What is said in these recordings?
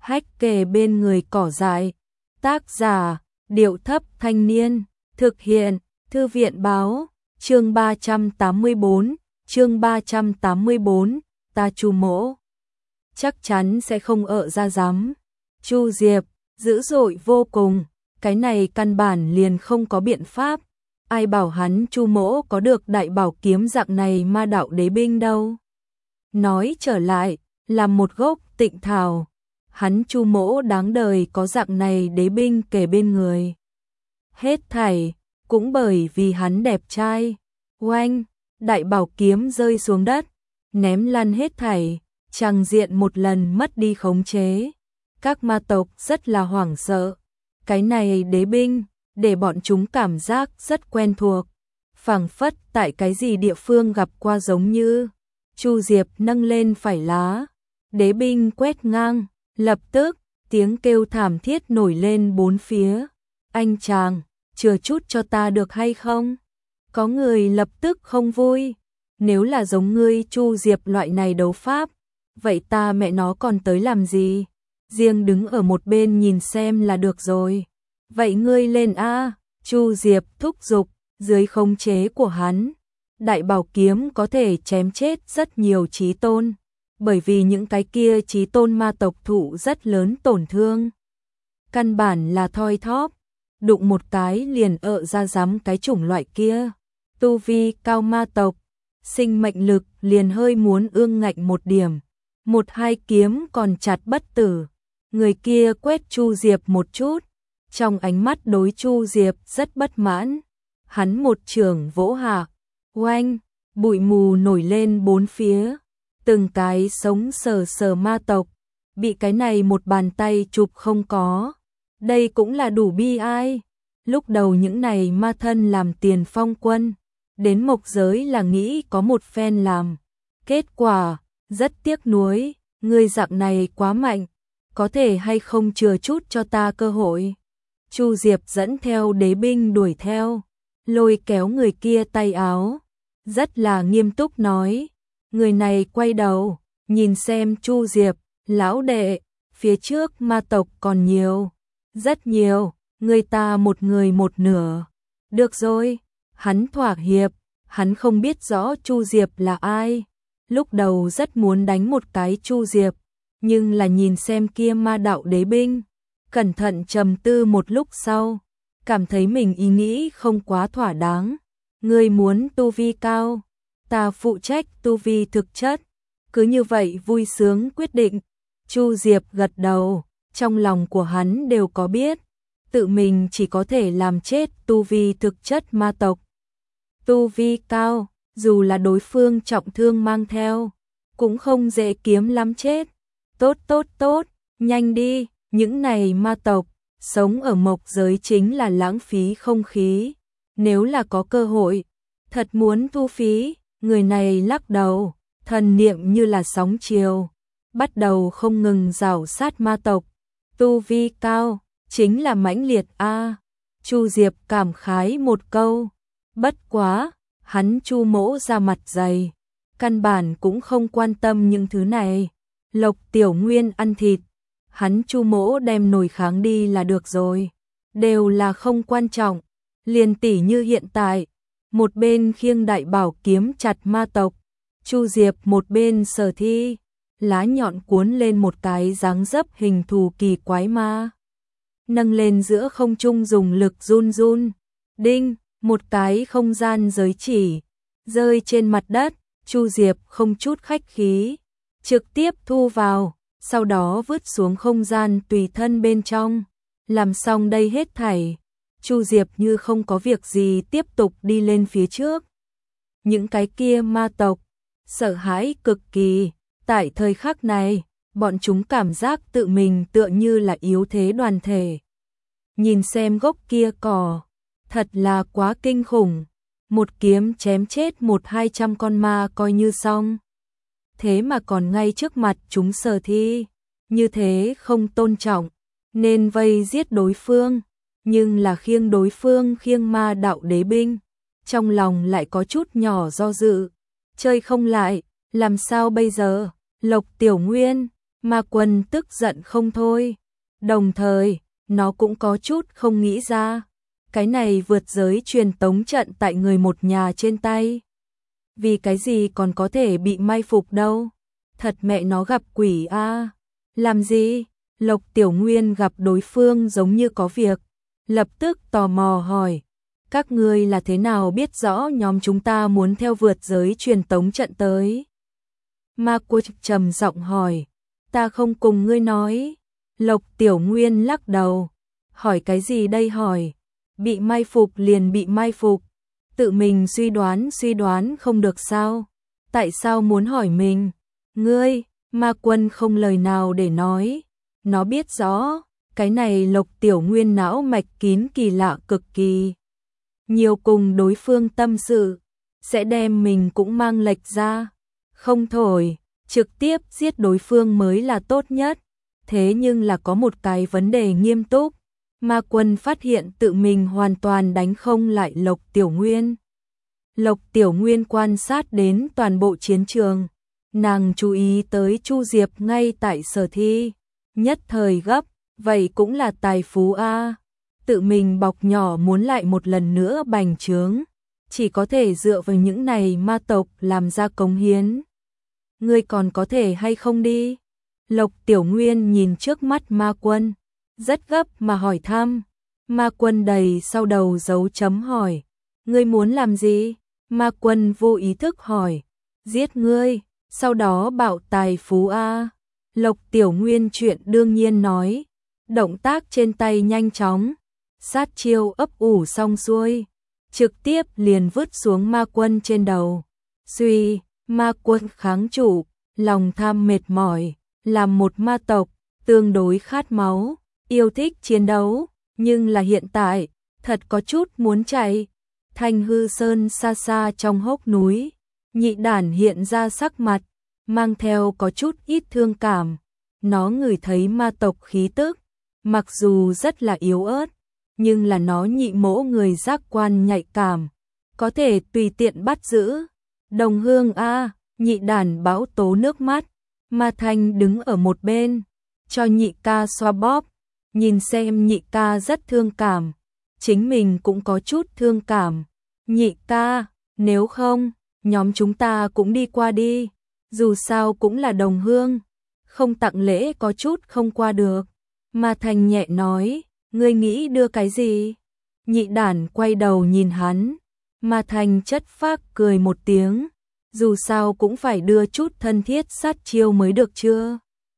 Hách kề bên người cỏ dại. Tác giả, Điệu Thấp Thanh Niên. Thực hiện, Thư viện Báo. Chương 384, chương 384, ta Chu Mỗ chắc chắn sẽ không ợ ra dám. Chu Diệp, dữ dội vô cùng, cái này căn bản liền không có biện pháp. Ai bảo hắn Chu Mỗ có được đại bảo kiếm dạng này ma đạo đế binh đâu. Nói trở lại, là một gốc tịnh thảo, hắn Chu Mỗ đáng đời có dạng này đế binh kề bên người. Hết thảy, cũng bởi vì hắn đẹp trai. Oanh, đại bảo kiếm rơi xuống đất, ném lăn hết thảy, tràng diện một lần mất đi khống chế. Các ma tộc rất là hoảng sợ. Cái này đế binh, để bọn chúng cảm giác rất quen thuộc. Phảng phất tại cái gì địa phương gặp qua giống như. Chu Diệp nâng lên phải lá, đế binh quét ngang, lập tức, tiếng kêu thảm thiết nổi lên bốn phía. Anh chàng, chừa chút cho ta được hay không? Có người lập tức không vui. Nếu là giống ngươi Chu Diệp loại này đấu pháp, vậy ta mẹ nó còn tới làm gì? Riêng đứng ở một bên nhìn xem là được rồi. Vậy ngươi lên a, Chu Diệp thúc giục, dưới khống chế của hắn. Đại bảo kiếm có thể chém chết rất nhiều chí tôn, bởi vì những cái kia chí tôn ma tộc thụ rất lớn tổn thương. Căn bản là thoi thóp, đụng một cái liền ợ ra dám cái chủng loại kia. Tu vi cao ma tộc, sinh mệnh lực liền hơi muốn ương ngạnh một điểm. Một hai kiếm còn chặt bất tử. Người kia quét Chu Diệp một chút, trong ánh mắt đối Chu Diệp rất bất mãn. Hắn một chưởng vỗ hạ, oanh, bụi mù nổi lên bốn phía. Từng cái sống sờ sờ ma tộc, bị cái này một bàn tay chụp không có. Đây cũng là đủ bi ai. Lúc đầu những này ma thân làm tiền phong quân, đến mộc giới là nghĩ có một phen làm. Kết quả, rất tiếc nuối, người dạng này quá mạnh, có thể hay không chừa chút cho ta cơ hội. Chu Diệp dẫn theo đế binh đuổi theo, lôi kéo người kia tay áo, rất là nghiêm túc nói. Người này quay đầu, nhìn xem Chu Diệp, lão đệ, phía trước ma tộc còn nhiều, rất nhiều, người ta một người một nửa. Được rồi, hắn thỏa hiệp, hắn không biết rõ Chu Diệp là ai. Lúc đầu rất muốn đánh một cái Chu Diệp, nhưng là nhìn xem kia ma đạo đế binh, cẩn thận trầm tư một lúc sau, cảm thấy mình ý nghĩ không quá thỏa đáng. Ngươi muốn tu vi cao, ta phụ trách tu vi thực chất. Cứ như vậy vui sướng quyết định. Chu Diệp gật đầu, trong lòng của hắn đều có biết, tự mình chỉ có thể làm chết tu vi thực chất ma tộc. Tu vi cao, dù là đối phương trọng thương mang theo, cũng không dễ kiếm lắm chết. Tốt tốt tốt, nhanh đi, những này ma tộc, sống ở mộc giới chính là lãng phí không khí. Nếu là có cơ hội, thật muốn thu phí. Người này lắc đầu, thần niệm như là sóng chiều, bắt đầu không ngừng rảo sát ma tộc. Tu vi cao, chính là mãnh liệt a. Chu Diệp cảm khái một câu, bất quá, hắn Chu Mỗ ra mặt dày, căn bản cũng không quan tâm những thứ này. Lộc Tiểu Nguyên ăn thịt, hắn Chu Mỗ đem nồi kháng đi là được rồi, đều là không quan trọng. Liền tỉ như hiện tại, một bên khiêng đại bảo kiếm chặt ma tộc, Chu Diệp một bên sở thi, lá nhọn cuốn lên một cái dáng dấp hình thù kỳ quái ma. Nâng lên giữa không trung dùng lực run run, đinh, một cái không gian giới chỉ, rơi trên mặt đất. Chu Diệp không chút khách khí, trực tiếp thu vào, sau đó vứt xuống không gian tùy thân bên trong. Làm xong đây hết thảy, Chu Diệp như không có việc gì tiếp tục đi lên phía trước. Những cái kia ma tộc, sợ hãi cực kỳ, tại thời khắc này, bọn chúng cảm giác tự mình tựa như là yếu thế đoàn thể. Nhìn xem gốc kia cỏ, thật là quá kinh khủng, một kiếm chém chết 100-200 con ma coi như xong. Thế mà còn ngay trước mặt chúng sở thi, như thế không tôn trọng, nên vây giết đối phương. Nhưng là khiêng đối phương khiêng ma đạo đế binh, trong lòng lại có chút nhỏ do dự. Chơi không lại, làm sao bây giờ? Lộc Tiểu Nguyên, Ma Quân tức giận không thôi. Đồng thời, nó cũng có chút không nghĩ ra. Cái này vượt giới truyền tống trận tại người một nhà trên tay. Vì cái gì còn có thể bị mai phục đâu. Thật mẹ nó gặp quỷ a. Làm gì? Lộc Tiểu Nguyên gặp đối phương giống như có việc. Lập tức tò mò hỏi. Các ngươi là thế nào biết rõ nhóm chúng ta muốn theo vượt giới truyền tống trận tới? Ma Quân trầm giọng hỏi. Ta không cùng ngươi nói. Lộc Tiểu Nguyên lắc đầu. Hỏi cái gì đây hỏi? Bị mai phục liền bị mai phục. Tự mình suy đoán không được sao? Tại sao muốn hỏi mình? Ngươi, Ma Quân không lời nào để nói. Nó biết rõ, cái này Lộc Tiểu Nguyên não mạch kín kỳ lạ cực kỳ. Nhiều cùng đối phương tâm sự, sẽ đem mình cũng mang lệch ra. Không thổi, trực tiếp giết đối phương mới là tốt nhất. Thế nhưng là có một cái vấn đề nghiêm túc. Ma Quân phát hiện tự mình hoàn toàn đánh không lại Lộc Tiểu Nguyên. Lộc Tiểu Nguyên quan sát đến toàn bộ chiến trường. Nàng chú ý tới Chu Diệp ngay tại sở thi. Nhất thời gấp, vậy cũng là tài phú a. Tự mình bọc nhỏ muốn lại một lần nữa bành trướng. Chỉ có thể dựa vào những này ma tộc làm ra cống hiến. Ngươi còn có thể hay không đi? Lộc Tiểu Nguyên nhìn trước mắt Ma Quân. Rất gấp mà hỏi thăm. Ma Quân đầy sau đầu dấu chấm hỏi. Ngươi muốn làm gì? Ma Quân vô ý thức hỏi. Giết ngươi, sau đó bảo tài phú a. Lộc Tiểu Nguyên chuyện đương nhiên nói. Động tác trên tay nhanh chóng. Sát chiêu ấp ủ xong xuôi. Trực tiếp liền vứt xuống Ma Quân trên đầu. Suy, Ma Quân kháng trụ, lòng tham mệt mỏi. Làm một ma tộc, tương đối khát máu. Yêu thích chiến đấu, nhưng là hiện tại, thật có chút muốn chạy. Thanh Hư Sơn xa xa trong hốc núi, Nhị Đản hiện ra sắc mặt, mang theo có chút ít thương cảm. Nó ngửi thấy ma tộc khí tức, mặc dù rất là yếu ớt, nhưng là nó nhị mỗ người giác quan nhạy cảm, có thể tùy tiện bắt giữ. Đồng hương a, Nhị Đản bão tố nước mắt, Ma Thanh đứng ở một bên, cho nhị ca xoa bóp. Nhìn xem nhị ca rất thương cảm, chính mình cũng có chút thương cảm. Nhị ca, nếu không, nhóm chúng ta cũng đi qua đi, dù sao cũng là đồng hương, không tặng lễ có chút không qua được. Ma Thành nhẹ nói, ngươi nghĩ đưa cái gì? Nhị Đản quay đầu nhìn hắn, Ma Thành chất phác cười một tiếng, dù sao cũng phải đưa chút thân thiết sát chiêu mới được chưa?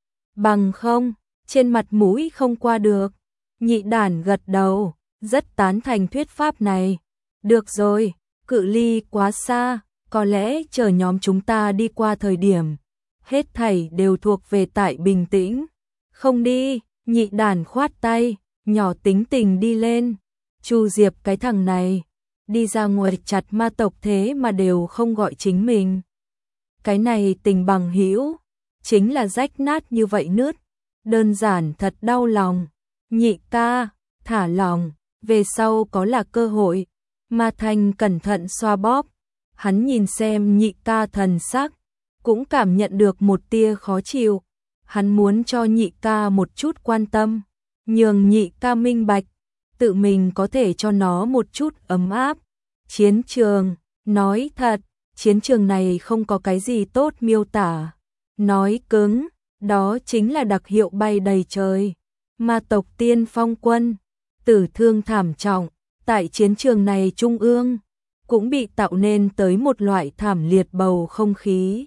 Bằng không, trên mặt mũi không qua được. Nhị Đản gật đầu, rất tán thành thuyết pháp này. Được rồi, cự ly quá xa, có lẽ chờ nhóm chúng ta đi qua thời điểm, hết thảy đều thuộc về tại bình tĩnh. Không đi, Nhị Đản khoát tay, nhỏ tính tình đi lên. Chu Diệp cái thằng này, đi ra ngoài chặt ma tộc thế mà đều không gọi chính mình. Cái này tình bằng hữu, chính là rách nát như vậy nứt. Đơn giản thật đau lòng. Nhị ca, thả lòng, về sau có là cơ hội. Ma Thanh cẩn thận xoa bóp. Hắn nhìn xem nhị ca thần sắc, cũng cảm nhận được một tia khó chịu. Hắn muốn cho nhị ca một chút quan tâm, nhường nhị ca minh bạch, tự mình có thể cho nó một chút ấm áp. Chiến trường, nói thật, chiến trường này không có cái gì tốt miêu tả. Nói cứng, đó chính là đặc hiệu bay đầy trời. Ma tộc tiên phong quân, tử thương thảm trọng, tại chiến trường này trung ương, cũng bị tạo nên tới một loại thảm liệt bầu không khí.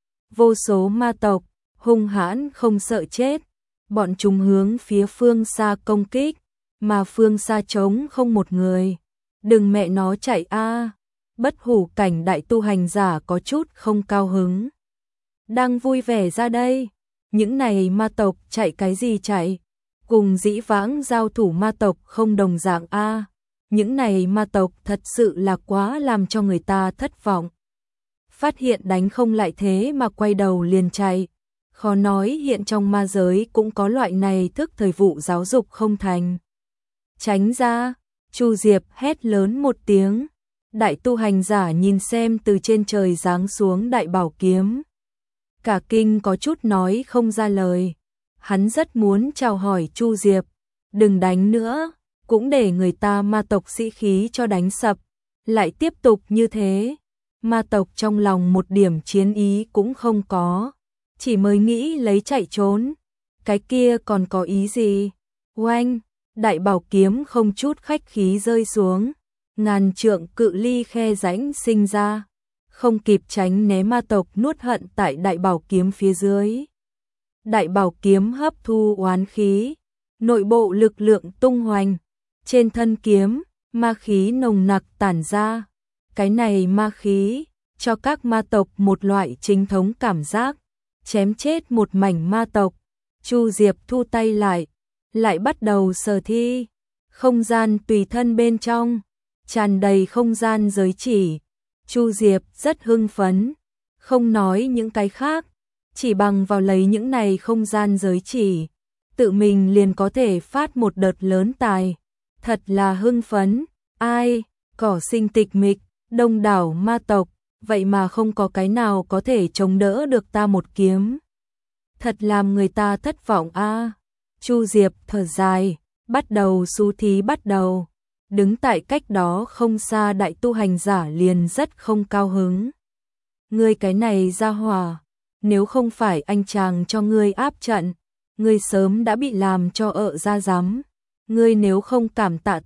Vô số ma tộc, hung hãn không sợ chết, bọn chúng hướng phía phương xa công kích, mà phương xa trống không một người. Đừng mẹ nó chạy a. Bất hủ cảnh đại tu hành giả có chút không cao hứng. Đang vui vẻ ra đây. Những này ma tộc chạy cái gì chạy? Cùng dĩ vãng giao thủ ma tộc không đồng dạng a. Những này ma tộc thật sự là quá làm cho người ta thất vọng. Phát hiện đánh không lại thế mà quay đầu liền chạy. Khó nói hiện trong ma giới cũng có loại này thức thời vụ giáo dục không thành. Tránh ra, Chu Diệp hét lớn một tiếng. Đại tu hành giả nhìn xem từ trên trời giáng xuống đại bảo kiếm. cả kinh có chút nói không ra lời. Hắn rất muốn chào hỏi Chu Diệp, đừng đánh nữa, cũng để người ta ma tộc sĩ khí cho đánh sập, lại tiếp tục như thế. Ma tộc trong lòng một điểm chiến ý cũng không có, chỉ mới nghĩ lấy chạy trốn, cái kia còn có ý gì? Oanh, đại bảo kiếm không chút khách khí rơi xuống, ngàn trượng cự ly khe rãnh sinh ra, không kịp tránh né ma tộc nuốt hận tại đại bảo kiếm phía dưới. Đại bảo kiếm hấp thu oán khí, nội bộ lực lượng tung hoành, trên thân kiếm, ma khí nồng nặc tản ra. Cái này ma khí, cho các ma tộc một loại chính thống cảm giác, chém chết một mảnh ma tộc. Chu Diệp thu tay lại bắt đầu sở thi, không gian tùy thân bên trong, tràn đầy không gian giới chỉ. Chu Diệp rất hưng phấn, không nói những cái khác, chỉ bằng vào lấy những này không gian giới chỉ, tự mình liền có thể phát một đợt lớn tài. Thật là hưng phấn, ai, cỏ sinh tịch mịch, đông đảo ma tộc, vậy mà không có cái nào có thể chống đỡ được ta một kiếm. Thật làm người ta thất vọng a. Chu Diệp thở dài, bắt đầu xú thí bắt đầu. Đứng tại cách đó không xa đại tu hành giả liền rất không cao hứng. Ngươi cái này ra hỏa, nếu không phải anh chàng cho ngươi áp trận, ngươi sớm đã bị làm cho ợ ra rắm. Ngươi nếu không cảm tạ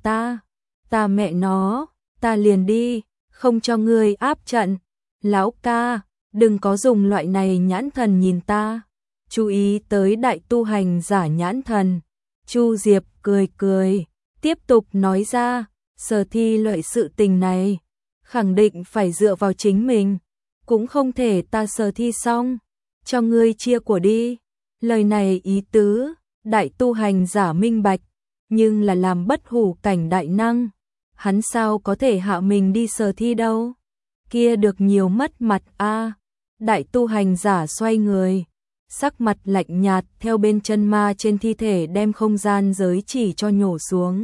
ta mẹ nó, ta liền đi, không cho ngươi áp trận. Lão ca, đừng có dùng loại này nhãn thần nhìn ta. Chú ý tới đại tu hành giả nhãn thần. Chu Diệp cười cười, tiếp tục nói ra, sở thi loại sự tình này, khẳng định phải dựa vào chính mình, cũng không thể ta sở thi xong, cho ngươi chia của đi. Lời này ý tứ, đại tu hành giả minh bạch, nhưng là làm bất hủ cảnh đại năng, hắn sao có thể hạ mình đi sở thi đâu, kia được nhiều mất mặt a. Đại tu hành giả xoay người, sắc mặt lạnh nhạt theo bên chân ma trên thi thể đem không gian giới chỉ cho nhổ xuống.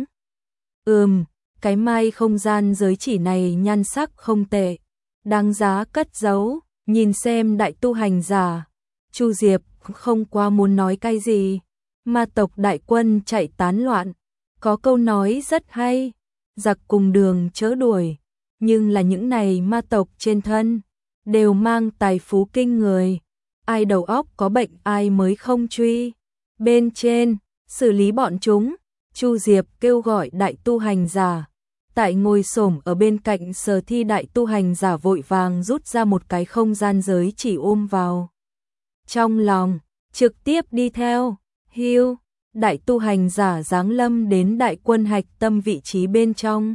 Cái mai không gian giới chỉ này nhan sắc không tệ, đáng giá cất giấu, nhìn xem đại tu hành giả. Chu Diệp không quá muốn nói cái gì, ma tộc đại quân chạy tán loạn, có câu nói rất hay, giặc cùng đường chớ đuổi, nhưng là những này ma tộc trên thân, đều mang tài phú kinh người, ai đầu óc có bệnh ai mới không truy. Bên trên, xử lý bọn chúng, Chu Diệp kêu gọi đại tu hành giả, tại ngồi xổm ở bên cạnh sở thi đại tu hành giả vội vàng rút ra một cái không gian giới chỉ ôm vào trong lòng, trực tiếp đi theo. Hiu, đại tu hành giả giáng lâm đến đại quân hạch tâm vị trí bên trong.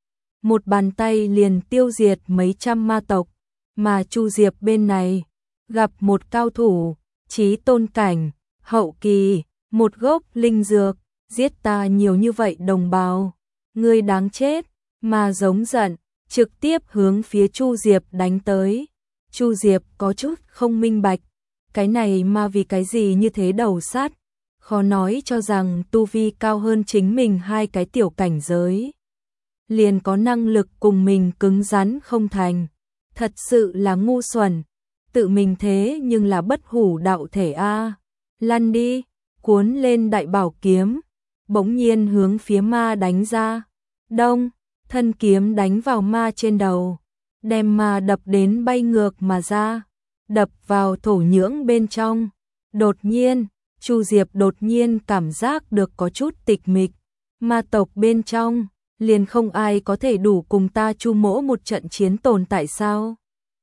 Một bàn tay liền tiêu diệt mấy trăm ma tộc, mà Chu Diệp bên này, gặp một cao thủ, chí tôn cảnh, hậu kỳ, một gốc linh dược, giết ta nhiều như vậy đồng bào, ngươi đáng chết, mà giống giận, trực tiếp hướng phía Chu Diệp đánh tới. Chu Diệp có chút không minh bạch, cái này mà vì cái gì như thế đầu sát, khó nói cho rằng tu vi cao hơn chính mình hai cái tiểu cảnh giới, liền có năng lực cùng mình cứng rắn không thành, thật sự là ngu xuẩn, tự mình thế nhưng là bất hủ đạo thể a. Lăn đi, cuốn lên đại bảo kiếm, bỗng nhiên hướng phía ma đánh ra. Đông, thân kiếm đánh vào ma trên đầu, đem ma đập đến bay ngược mà ra, đập vào thổ nhưỡng bên trong. Đột nhiên, Chu Diệp đột nhiên cảm giác được có chút tịch mịch, ma tộc bên trong, liền không ai có thể đủ cùng ta Chu mỗ một trận chiến tồn tại sao?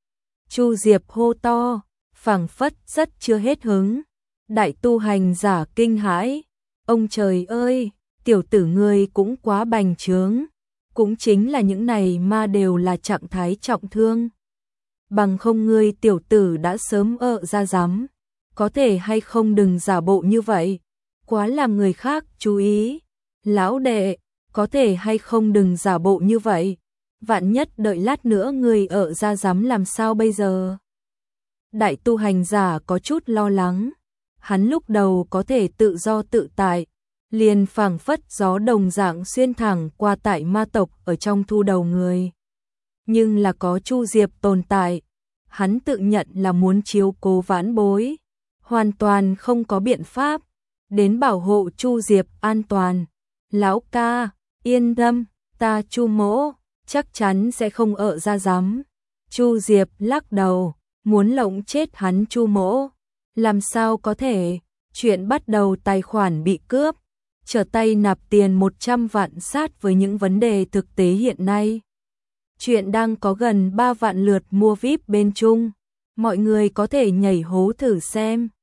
Chu Diệp hô to, phảng phất rất chưa hết hứng. Đại tu hành giả kinh hãi, ông trời ơi, tiểu tử ngươi cũng quá bành trướng, cũng chính là những này ma đều là trạng thái trọng thương. Bằng không ngươi tiểu tử đã sớm ra rắm, có thể hay không đừng giả bộ như vậy, quá làm người khác chú ý. Lão đệ, có thể hay không đừng giả bộ như vậy, vạn nhất đợi lát nữa ngươi ra rắm làm sao bây giờ? Đại tu hành giả có chút lo lắng, hắn lúc đầu có thể tự do tự tại, liền phảng phất gió đồng dạng xuyên thẳng qua tại ma tộc ở trong thu đầu người. Nhưng là có Chu Diệp tồn tại, hắn tự nhận là muốn chiếu cố vãn bối, hoàn toàn không có biện pháp đến bảo hộ Chu Diệp an toàn. Lão ca, yên tâm, ta Chu mỗ chắc chắn sẽ không ở ra dám. Chu Diệp lắc đầu, muốn lộng chết hắn Chu mỗ, làm sao có thể? Chuyện bắt đầu tài khoản bị cướp, trở tay nạp tiền 100 vạn sát với những vấn đề thực tế hiện nay. Chuyện đang có gần 3 vạn lượt mua VIP bên Trung, mọi người có thể nhảy hố thử xem.